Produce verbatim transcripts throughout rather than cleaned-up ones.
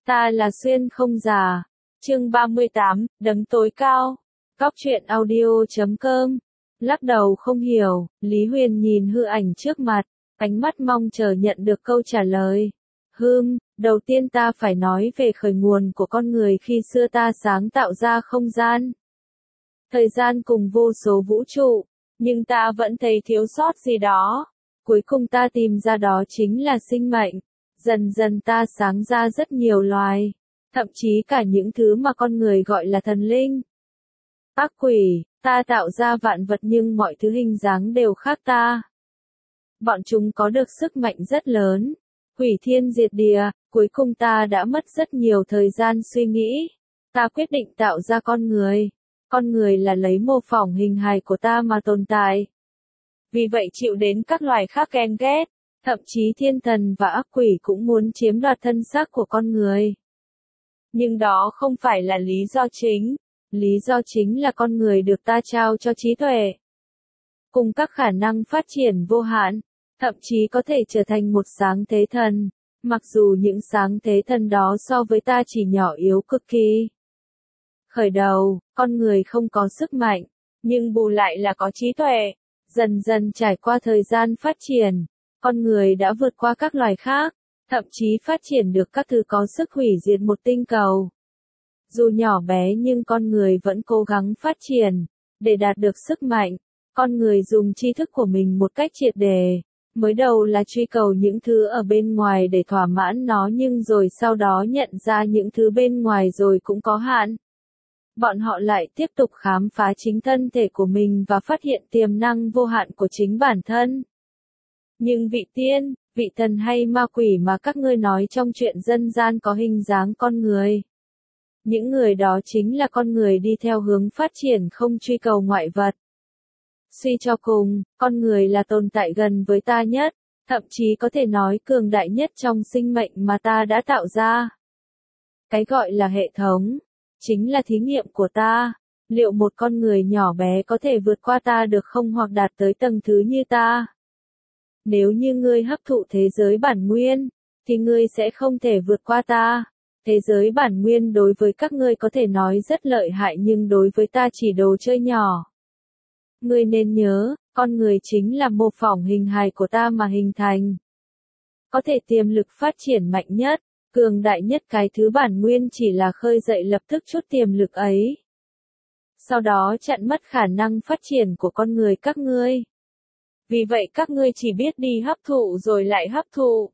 Ta là Xuyên không già. Chương ba mươi tám, đấng tối cao. Góc truyện audio chấm com. Lắc đầu không hiểu, Lý Huyền nhìn hư ảnh trước mặt, ánh mắt mong chờ nhận được câu trả lời. Hừm, đầu tiên ta phải nói về khởi nguồn của con người khi xưa ta sáng tạo ra không gian, thời gian cùng vô số vũ trụ, nhưng ta vẫn thấy thiếu sót gì đó. Cuối cùng ta tìm ra đó chính là sinh mệnh. Dần dần ta sáng ra rất nhiều loài, thậm chí cả những thứ mà con người gọi là thần linh. Ác quỷ, ta tạo ra vạn vật nhưng mọi thứ hình dáng đều khác ta. Bọn chúng có được sức mạnh rất lớn, hủy thiên diệt địa, cuối cùng ta đã mất rất nhiều thời gian suy nghĩ. Ta quyết định tạo ra con người. Con người là lấy mô phỏng hình hài của ta mà tồn tại. Vì vậy chịu đến các loài khác ghen ghét, thậm chí thiên thần và ác quỷ cũng muốn chiếm đoạt thân xác của con người. Nhưng đó không phải là lý do chính. Lý do chính là con người được ta trao cho trí tuệ, cùng các khả năng phát triển vô hạn, thậm chí có thể trở thành một sáng thế thần, mặc dù những sáng thế thần đó so với ta chỉ nhỏ yếu cực kỳ. Khởi đầu, con người không có sức mạnh, nhưng bù lại là có trí tuệ. Dần dần trải qua thời gian phát triển, con người đã vượt qua các loài khác, thậm chí phát triển được các thứ có sức hủy diệt một tinh cầu. Dù nhỏ bé nhưng con người vẫn cố gắng phát triển. Để đạt được sức mạnh, con người dùng tri thức của mình một cách triệt để. Mới đầu là truy cầu những thứ ở bên ngoài để thỏa mãn nó, nhưng rồi sau đó nhận ra những thứ bên ngoài rồi cũng có hạn. Bọn họ lại tiếp tục khám phá chính thân thể của mình và phát hiện tiềm năng vô hạn của chính bản thân. Nhưng vị tiên, vị thần hay ma quỷ mà các ngươi nói trong truyện dân gian có hình dáng con người. Những người đó chính là con người đi theo hướng phát triển không truy cầu ngoại vật. Suy cho cùng, con người là tồn tại gần với ta nhất, thậm chí có thể nói cường đại nhất trong sinh mệnh mà ta đã tạo ra. Cái gọi là hệ thống, chính là thí nghiệm của ta. Liệu một con người nhỏ bé có thể vượt qua ta được không, hoặc đạt tới tầng thứ như ta? Nếu như ngươi hấp thụ thế giới bản nguyên, thì ngươi sẽ không thể vượt qua ta. Thế giới bản nguyên đối với các ngươi có thể nói rất lợi hại, nhưng đối với ta chỉ đồ chơi nhỏ. Ngươi nên nhớ, con người chính là mô phỏng hình hài của ta mà hình thành. Có thể tiềm lực phát triển mạnh nhất, cường đại nhất, cái thứ bản nguyên chỉ là khơi dậy lập tức chút tiềm lực ấy. Sau đó chặn mất khả năng phát triển của con người các ngươi. Vì vậy các ngươi chỉ biết đi hấp thụ rồi lại hấp thụ.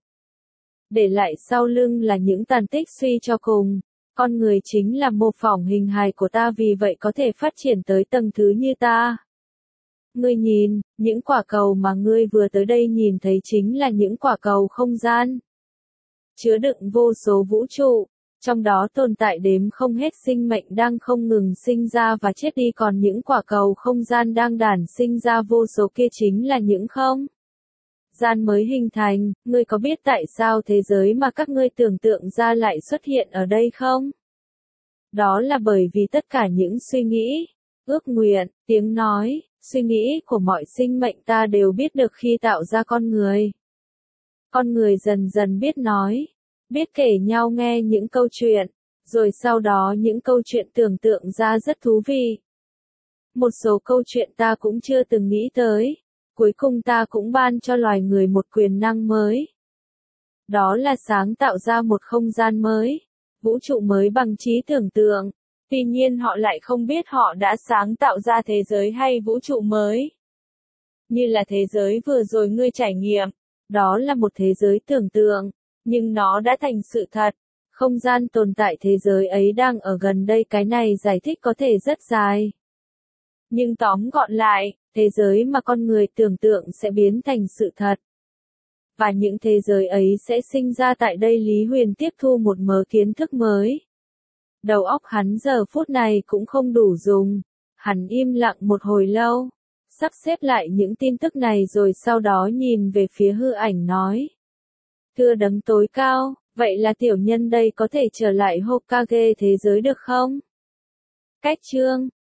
Để lại sau lưng là những tàn tích. Suy cho cùng, con người chính là mô phỏng hình hài của ta, vì vậy có thể phát triển tới tầng thứ như ta. Ngươi nhìn, những quả cầu mà ngươi vừa tới đây nhìn thấy chính là những quả cầu không gian, chứa đựng vô số vũ trụ, trong đó tồn tại đếm không hết sinh mệnh đang không ngừng sinh ra và chết đi, còn những quả cầu không gian đang đản sinh ra vô số kia chính là những không gian mới hình thành. Ngươi có biết tại sao thế giới mà các ngươi tưởng tượng ra lại xuất hiện ở đây không? Đó là bởi vì tất cả những suy nghĩ, ước nguyện, tiếng nói, suy nghĩ của mọi sinh mệnh ta đều biết được khi tạo ra con người. Con người dần dần biết nói, biết kể nhau nghe những câu chuyện, rồi sau đó những câu chuyện tưởng tượng ra rất thú vị. Một số câu chuyện ta cũng chưa từng nghĩ tới. Cuối cùng ta cũng ban cho loài người một quyền năng mới. Đó là sáng tạo ra một không gian mới, vũ trụ mới bằng trí tưởng tượng. Tuy nhiên họ lại không biết họ đã sáng tạo ra thế giới hay vũ trụ mới. Như là thế giới vừa rồi ngươi trải nghiệm, đó là một thế giới tưởng tượng, nhưng nó đã thành sự thật. Không gian tồn tại thế giới ấy đang ở gần đây. Cái này giải thích có thể rất dài. Nhưng tóm gọn lại, thế giới mà con người tưởng tượng sẽ biến thành sự thật. Và những thế giới ấy sẽ sinh ra tại đây. Lý Huyền tiếp thu một mớ kiến thức mới. Đầu óc hắn giờ phút này cũng không đủ dùng. Hắn im lặng một hồi lâu, sắp xếp lại những tin tức này rồi sau đó nhìn về phía hư ảnh nói. Thưa đấng tối cao, vậy là tiểu nhân đây có thể trở lại Hokage thế giới được không? Cách chương